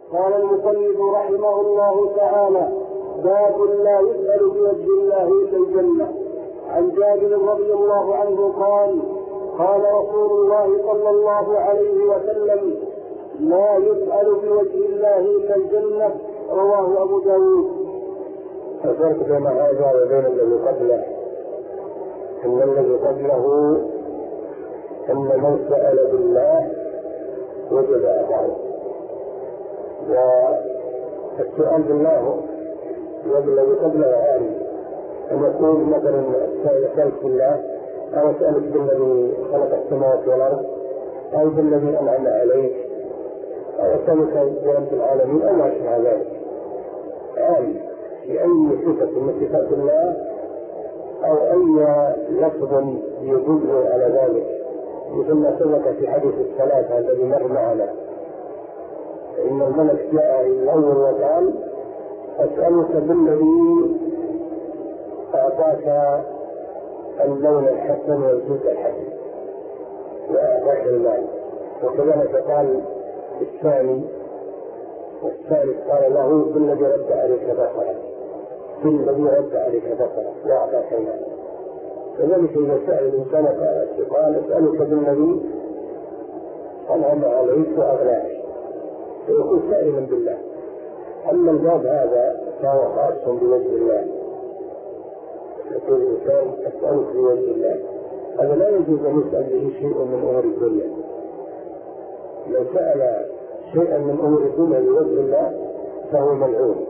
قال المصنف رحمه الله تعالى: باب لا يسأل بوجه الله إلا الجنة. عن جابر رضي الله عنه قال: قال رسول الله صلى الله عليه وسلم: لا يسأل بوجه الله إلا الجنة. رواه أبو داود. الفرق بين هذا وبين الذي قبله ان الذي قبله ان من سأل بالله وجد أثره، والسؤال بالله والذي قبله عام أن يقول مثلا سألك بالله أو أسألك بالذي خلق السماوات والأرض أو بالذي أنعم عليك أو أسألك برب العالمين أو ما أشبه ذلك، عام في أي صفة من صفات الله أو أي لفظ يدل على ذلك، مثل ما سبق في حديث الصلاة الذي مر معنا، إن الملك جاء الأول وقال: أسألك بالذي أعطاك اللون الحسن والجود الحسن وأعطاك المال. وكذلك قال الثاني والثالث قال له: بالذي رد عليك بصرك، بالذي رد عليك بصرك وأعطاك المال. كذلك إذا سأل الإنسان قال: أسألك بالذي أنعم عليك وأغناك، فيكون سائلا بالله. أما الباب هذا فهو خاص بوجه الله، يقول الإنسان: أسألك بوجه الله. هذا لا يجوز أن يسأل به شيء من أمور الدنيا. لو سأل شيئا من أمور الدنيا بوجه الله فهو ملعون،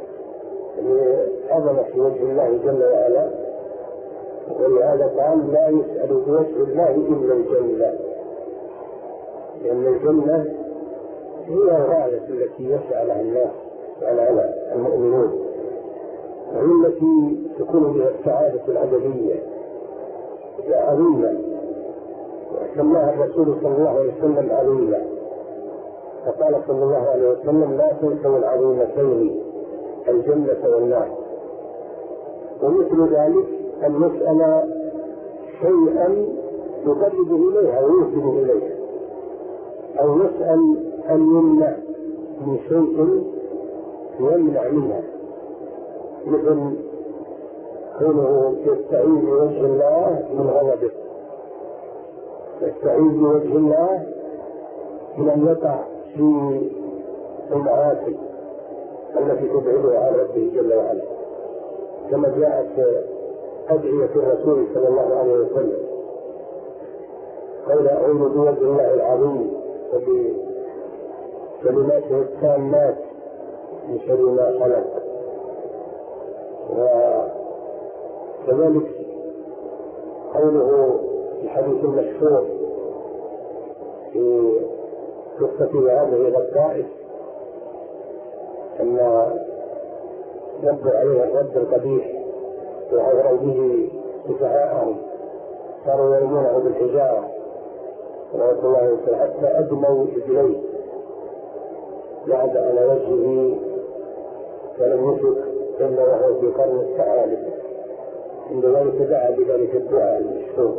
عظمة في وجه الله جل وعلا. ولهذا قال: لا يسأل بوجه الله إلا الجنة، لأن الجنة هي الغاية التي يسعى لها الناس وعلى المؤمنون، وهي التي تكون بها السعادة الأبدية عظيمة، وسماها الرسول صلى الله عليه وسلم عظيمة، فقال صلى الله عليه وسلم: لا تنسوا العظيمتين الجنة والنار. ومثل ذلك أن نسأل شيئا يقرب إليها ويوصل إليها، أو نسأل أن يمنع من شيء يمنع منها، مثل كونه يستعيذ بوجه الله من غضبه، يستعيذ بوجه الله من أن يقع في المعاصي التي تبعده عن ربه جل وعلا، كما جاءت أدعية الرسول صلى الله عليه وسلم: قال: أعوذ بوجه الله العظيم وبكلماته التامات من شر ما خلق. وكذلك قوله في الحديث المشهور في قصة هذه الطائف أن رد عليه الرد القبيح وأغروا به سفهاءهم، صاروا يرمونه بالحجارة رضي الله عنه حتى أدموا رجليه، قعد على وجهه فلم يفك إلا وهو في قرن الثعالب. عند ذلك دعا بذلك الدعاء المشهور: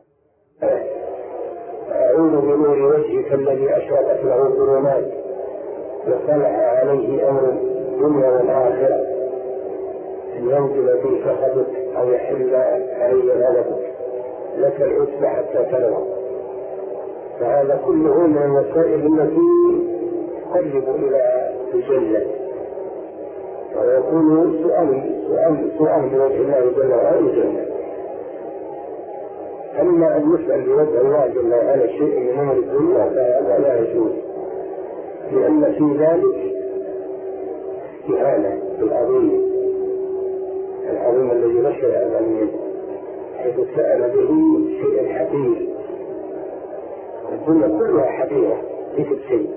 أعوذ بنور وجهك الذي أشرقت له الظلمات وصلح عليه أمر الدنيا والآخرة، أن ينزل في سخطك أو يحل عليه غضبك، لك العتبى حتى ترضى. فهذا كله من الوسائل التي تقرب إلى الجنة، ويكون سؤال بوجه الله جل وعلا الجنة. أما أن يسأل بوجه الله جل وعلا شيء من أمر الدنيا فهذا لا يجوز، لأن في ذلك استهانة بالعظيم الذي نشأ أمامه، حيث سأل به شيء حقير. الدنيا كلها حقيرة في كل شيء،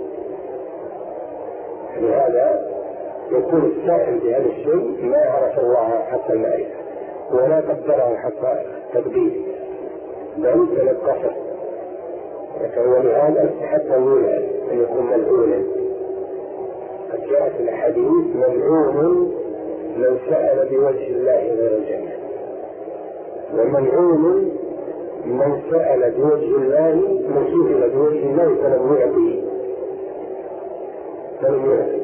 لهذا يكون السائل بهذا الشيء ما عرف الله حتى المعرفة ولا قدره حتى التقدير، بل تلقفه. ولهذا حتى يولد أن يكون ملعونا. قد جاءت الحديث: ملعون من سأل بوجه الله غير الجنة، وملعون من سأل بوجه الله، من سئل بوجه الله فلم يعطي. فلم يأتي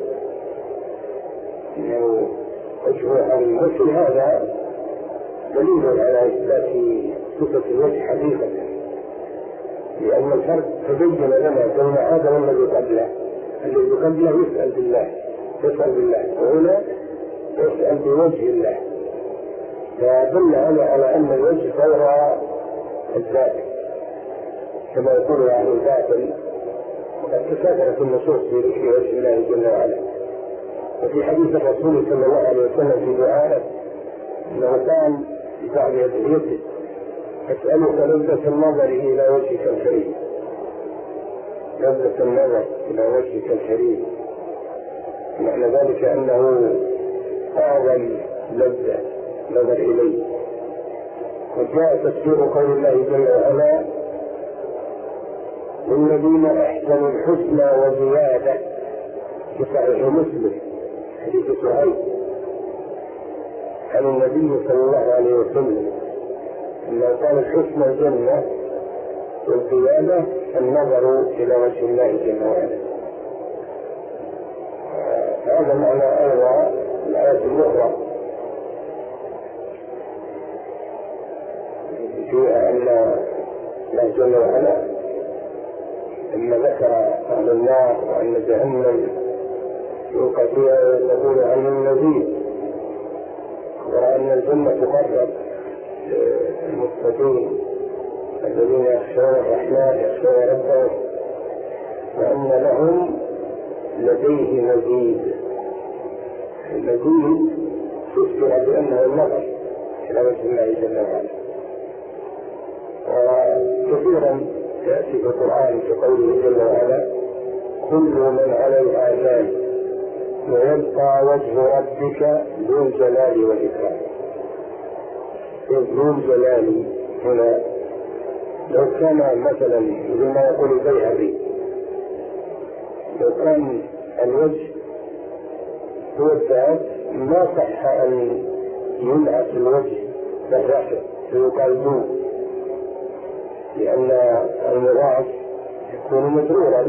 إنه وجه المثل هذا دليل على إثبات صفة الوجه حقيقة، لأن الفرق تبين لنا بين هذا والذي قبله. الذي قبله يسأل بالله وهنا يسأل بوجه الله، فدل على أن الوجه غير الذات كما يقول عن الباطل، وقد تكاثرت النصوص في ذكر وجه الله جل وعلا. وفي حديث الرسول صلى الله عليه وسلم في دعائه انه قال في بعض ادعيته: اسالك لذة النظر الى وجهك الكريم، لذة النظر الى وجهك الكريم، معنى ذلك انه اعظم لذة نظر اليه. وجاء تفسير قول الله جل وعلا: للذين احسنوا الحسنى وزياده، في صحيح مسلم حديث سهيل عن النبي صلى الله عليه وسلم انه قال: الحسنى الجنه والزياده النظر الى وجه الله جل وعلا. هذا معنى ايضا الايه الاخرى في ان الله جل وعلا لما ذكر اهل النار وان جهنم يوقع فيها ويقول عن المزيد، وأن الجنة تقرب للمتقين الذين يخشون الرحمن يخشون ربهم، وأن لهم لديه مزيد. المزيد تذكر بأنه النظر إلى وجه الله جل وعلا. وكثيرا يأتي في القرآن في قوله جل وعلا: كل من عليها فان ويبقى وجه ربك ذو الجلال والإكرام. ذو الجلال هنا لو كان مثلا مثل ما يقول البيهقي، لو كان الوجه هو الذات ما صح أن ينعت الوجه بالرفع فيقال ذو، لأن المضاف يكون مجرورا.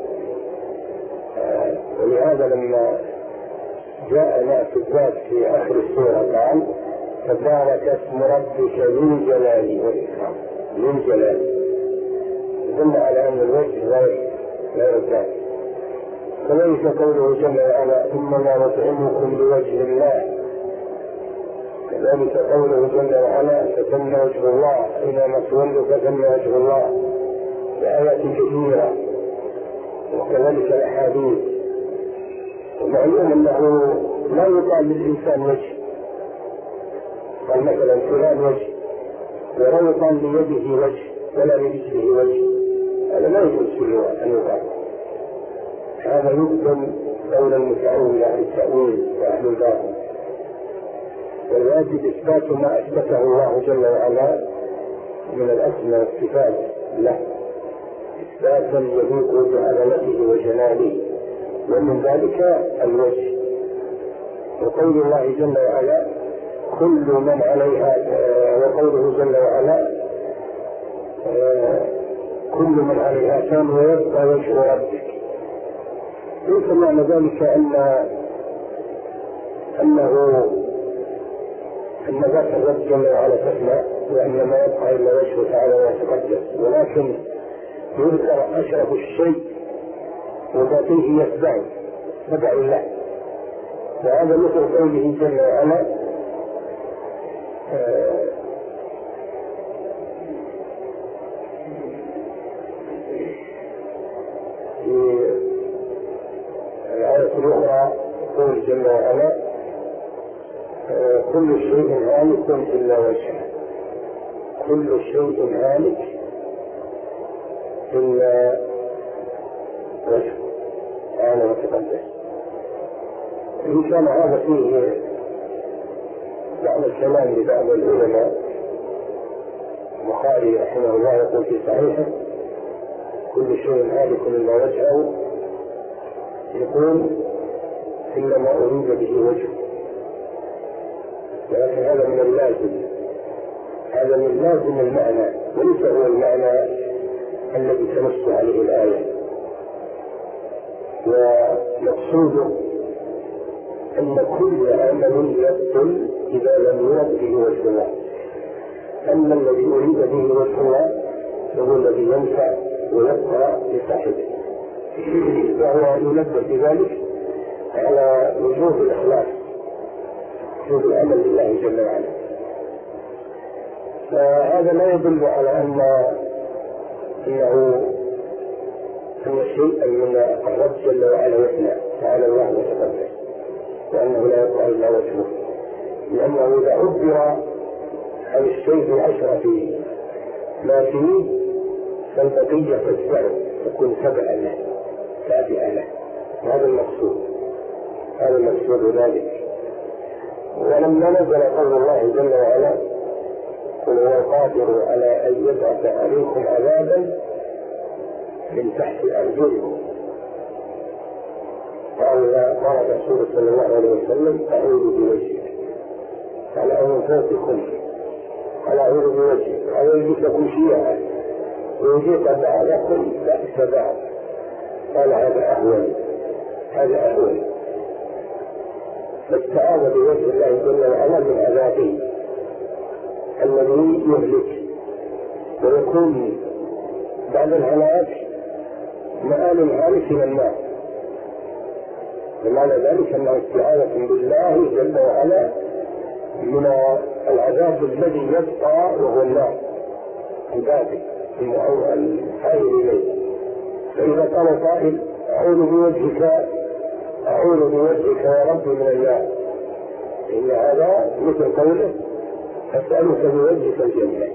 ولهذا لما جاء نعت الذات في آخر السورة قال: تبارك اسم ربك ذي الجلال والإكرام. ذي الجلال يدل على أن الوجه غير الذات. كذلك قوله جل وعلا: إنما نطعمكم لوجه الله. كذلك قوله جل وعلا: فتم وجه الله، إنما تولوا فتم وجه الله، بآيات كثيرة. وكذلك الأحاديث. ومعلوم أنه لا يقال للإنسان وجه، قال مثلا فلان وجه، ولا يقال ليده وجه ولا لرجله وجه، هذا لا يجوز في اللغة أن يقال. هذا يقدم قول المتأول أهل التأويل وأهل الباطل، والواجب إثبات ما أثبته الله جل وعلا من الأسماء والصفات له إثباتا يليق بعظمته وجلاله، ومن ذلك الوجه. وقول الله جل وعلا: كل من عليها، وقوله جل وعلا: كل من عليها فان ويبقى وجه ربك. ليس معنى ذلك أنه ذات الرب جل وعلا تفنى وأن ما يبقى إلا وجهه تعالى ويتقدس، ولكن يذكر أشرف الشيء وذاته يتبع الله. وهذا مثل قوله جل وعلا: في الآية الأخرى يقول جل وعلا: كل شيء هالك إلا وجهه. كل شيء هالك إلا وجهه تعالى وتقدس. إن كان هذا فيه بعض الكلام لبعض العلماء. البخاري رحمه الله يقول في صحيحه: كل شيء هالك إلا وجهه، يقول: إلا ما أريد به وجهه. ولكن هذا من اللازم، هذا من لازم المعنى، وليس هو المعنى الذي تنص عليه الآية. مقصوده أن كل عمل يبطل إذا لم يرد به وجه الله. أما الذي أريد به وجه الله هو الذي ينفع ويبقى لصاحبه، وهو ينبه بذلك على وجوب الإخلاص، وجوب العمل لله جل وعلا. فهذا لا يدل على أن شيئا من الرب جل وعلا يثنى تعالى الله وتقدس، وأنه لا يبقى إلا وجهه، لأنه إذا عبر عن الشيء بعشرة ما فيه فالبقية تتبعه تكون تابعة له. هذا المقصود، هذا المقصود ذلك. ولما نزل قول الله جل وعلا قل هو القادر على أن يبعث عليكم عذابا من تحت أرجلكم، قال الرسول صلى الله عليه وسلم أعوذ بوجهك، قال أو فوقكم، قال أعوذ بوجهك، قال يجيكم شيئا ويجيك بعضكم بأس بعض، قال هذا أهون. فاستعاذ بوجه الله جل وعلا من عذابه الذي يهلك ويكون بعد الهلاك مآل هالك من النار. ومعنى ذلك أنه استعاذة بالله جل وعلا من العذاب الذي يبقى وهو النار عباده الحائل إليه. فإذا قال قائل أعوذ بوجهك يا رب من النار، إن هذا مثل قوله أسألك بوجهك الجنة،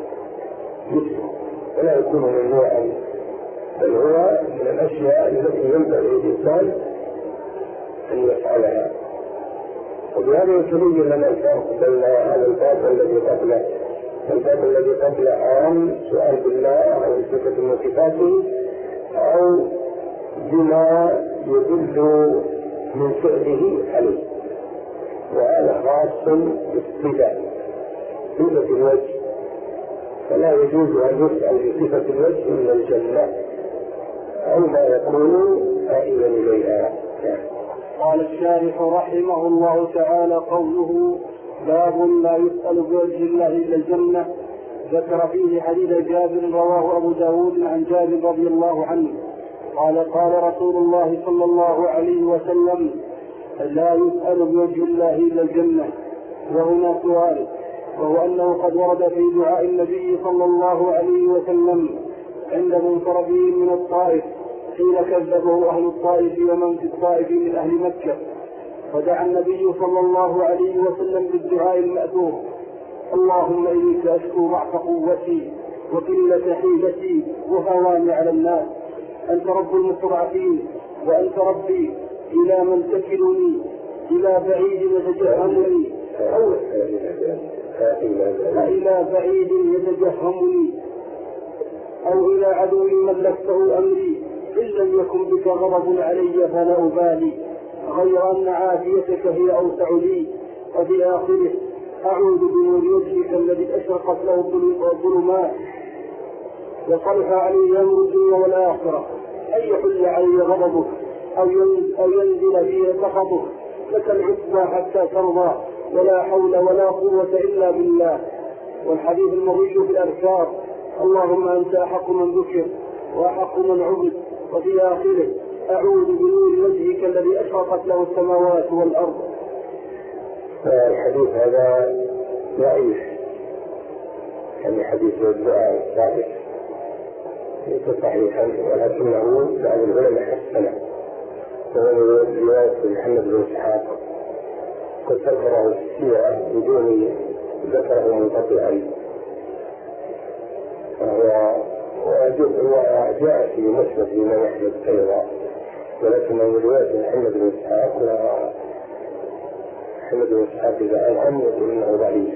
ولا يكون ممنوعا، بل هو من الأشياء التي ينبغي الإنسان أن يفعلها. وبهذا يتبين لنا الفرق بين هذا الباب الذي قبله. الباب الذي قبله عام سؤال بالله أو صفة من صفاته أو بما يدل من فعله عليه، وهذا خاص باستدلال صفة الوجه، فلا يجوز أن يسأل بصفة الوجه من الجنة أو ما يكون آئلا إليها. قال الشارح رحمه الله تعالى قوله باب لا يسأل بوجه الله إلا الجنة، ذكر فيه حديث جابر رواه أبو داود عن جابر رضي الله عنه قال رسول الله صلى الله عليه وسلم لا يسأل بوجه الله إلا الجنة. وهنا سؤال، وهو أنه قد ورد في دعاء النبي صلى الله عليه وسلم عند منصرفه من الطائف حين كذبه أهل الطائف ومن في الطائف من أهل مكة، فدعا النبي صلى الله عليه وسلم بالدعاء المأثور: اللهم إليك أشكو ضعف قوتي وقلة حيلتي وهواني على الناس، أنت رب المستضعفين وأنت ربي، إلى من تكلني، إلى بعيد يتجهمني إلى بعيد يتجهمني أو إلى عدو ملكته أمري، إن لم يكن بك غضب علي فلا أبالي، غير أن عافيتك هي أوسع لي. وفي آخره أعوذ بنور وجهك الذي أشرقت له الظلمات وصلح عليه أمر الدنيا والآخرة، أن يحل علي غضبك أو ينزل فيه سخطك، لك العتبى حتى ترضى، ولا حول ولا قوة إلا بالله. والحديث المروي في الأذكار: اللهم أنت أحق من ذكر وأحق من عبد. وفي آخره أعوذ بنور وجهك الذي أشرقت له السماوات والأرض. الحديث هذا ضعيف، يعني حديث الدعاء ثابت ليس صحيحا، ولكنه بعض العلماء حسنه، وهو رواية محمد بن إسحاق قد ذكره في السيرة بدون ذكره منقطعا، وجاء في مسند الإمام أحمد أيضا، ولكن من رواية محمد بن إسحاق، محمد بن إسحاق إذا أنهم يقول إنه ضعيف.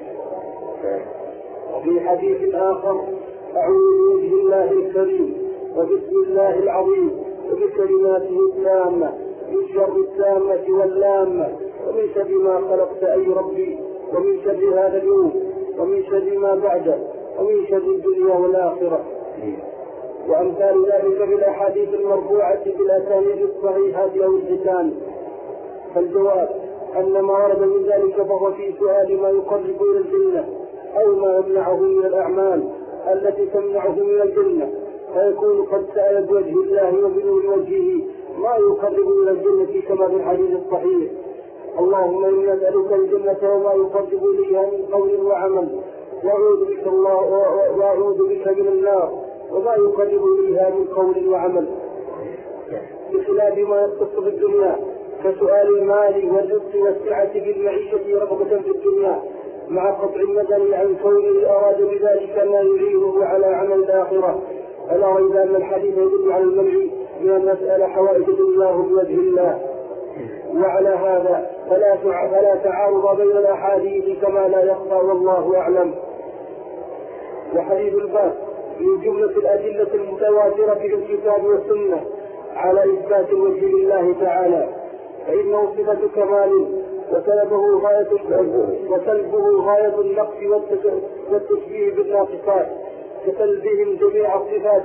وفي حديث آخر: أعوذ بوجه الله الكريم وبسم الله العظيم وبكلماته التامة من شر التامة واللامة، ومن شر ما خلقت أي ربي، ومن شر هذا اليوم، ومن شر ما بعده، ومن شر الدنيا والآخرة. وأمثال ذلك بالأحاديث المرفوعة بالأسانيد الصحيحة أو الحسان. فالجواب أن ما ورد من ذلك فهو في سؤال ما يقرب إلى الجنة أو ما يمنعه من الأعمال التي تمنعه من الجنة، فيكون قد سأل بوجه الله وبنور وجهه ما يقرب إلى الجنة كما في الحديث الصحيح: اللهم إنا نسألك الجنة وما يقرب إليها من قول وعمل، وأعوذ بك من النار وما يقرب إليها من قول وعمل، بخلاف ما يختص بالدنيا كسؤال المال والرزق والسعة بالمعيشة رغبة في الدنيا، مع قطع النظر عن كونه أراد بذلك ما يعينه على عمل الآخرة. ألا ريب أن الحديث يدل على المنع من أن نسأل حوائج دنياه بوجه الله. وعلى هذا فلا تعارض بين الأحاديث كما لا يخفى والله أعلم. وحديث الباب من جملة الأدلة المتواترة في الكتاب والسنة على إثبات وجه الله تعالى، فإنه صفة كمال وسلبه غاية النقص والتشبيه بالناقصات كسلبهم جميع الصفات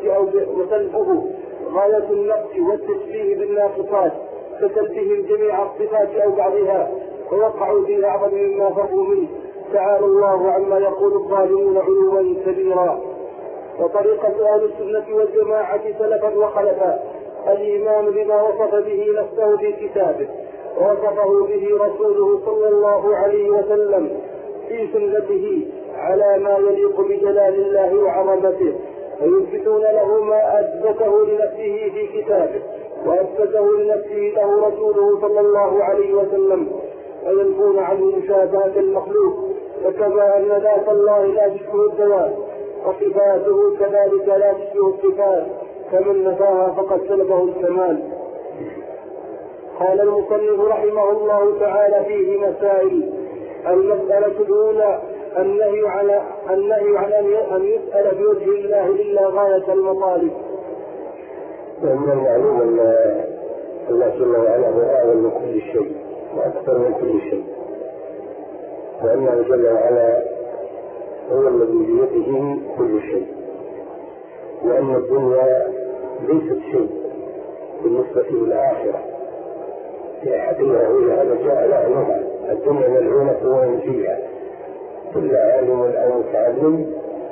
أو بعضها، فوقعوا في أعظم مما فروا منه. تعالى الله عما يقول الظالمون علوا كبيرا. وطريقة أهل السنة والجماعة سلفا وخلفا الإيمان بما وصف به نفسه في كتابه ووصفه به رسوله صلى الله عليه وسلم في سنته على ما يليق بجلال الله وعظمته، ويثبتون له ما أثبته لنفسه في كتابه وأثبته لنفسه له رسوله صلى الله عليه وسلم، وينفون عنه مشابهة المخلوق، وكما أن ذات الله لا تشبه الذوات وصفاته كذلك لا تشبه الصفات، فمن نفاها فقد سلبه الكمال. قال المصنف رحمه الله تعالى فيه مسائل. المسألة الأولى النهي عن أن يسأل بوجه الله إلا غاية المطالب. ومن المعلوم أن الله جل وعلا هو أعلم من كل شيء وأكثر من كل شيء، وأنه جل وعلا هو الذي بيده كل شيء، وأن الدنيا ليست شيء بالنسبة للآخرة في حقيقة، هذا جاء لا نفع. الدنيا ملعونة ومن فيها، كل عالم أو متعلم،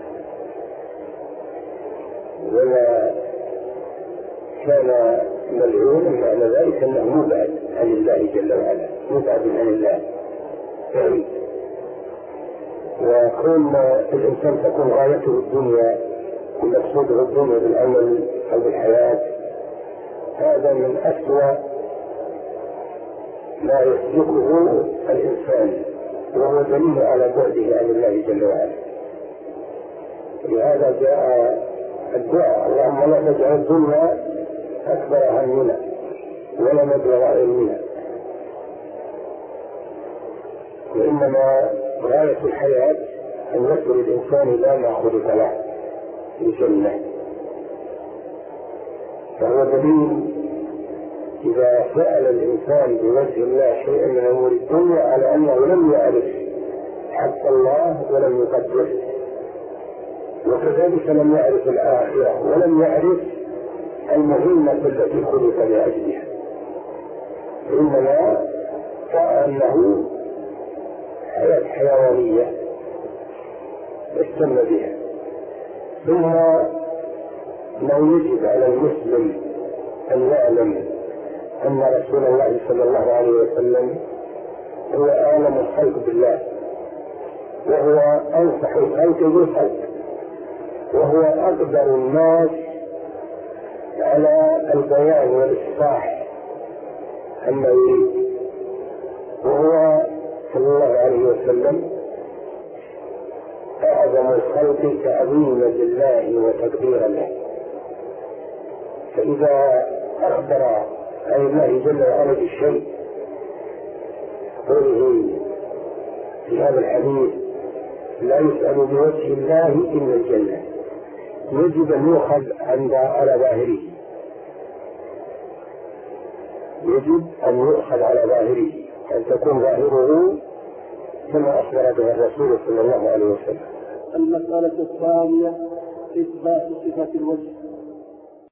وما كان ملعونا معنى ذلك أنه مبعد عن الله جل وعلا، مبعد عن الله. وكون الإنسان تكون غايته الدنيا ومقصوده الدنيا بالعمل أو بالحياة، هذا من أسوأ ما يسلكه الإنسان، وهو دليل على بعده عن الله جل وعلا. لهذا جاء الدعاء: اللهم لا تجعل الدنيا أكبر همنا ولا مبلغ علمنا، وإنما غاية الحياة أن يصل الإنسان إلى ما خلق له في الجنة. فهو دليل إذا سأل الإنسان بوجه الله شيئا من أمور الدنيا على أنه لم يعرف حق الله ولم يقدره، وكذلك لم يعرف الآخرة ولم يعرف المهمة التي خلق لأجلها، إنما كأنه حياة حيوانية استمر بها. ثم أنه يجب على المسلم أن يعلم أن رسول الله صلى الله عليه وسلم هو أعلم الخلق بالله، وهو أنصح الخلق بالخلق، وهو أقدر الناس على البيان والإصلاح عما يريد، وهو صلى الله عليه وسلم أعظم الخلق تعظيما لله وتقديرا له. فإذا أخبر عن الله جل وعلا بالشيء قوله في هذا الحديث: لا يسأل بوجه الله إلا الجنة، يجب أن يؤخذ على ظاهره، يجب أن يؤخذ على ظاهره، أن تكون ظاهره كما أخبر به الرسول صلى الله عليه وسلم. المسألة الثانية إثبات صفة الوجه.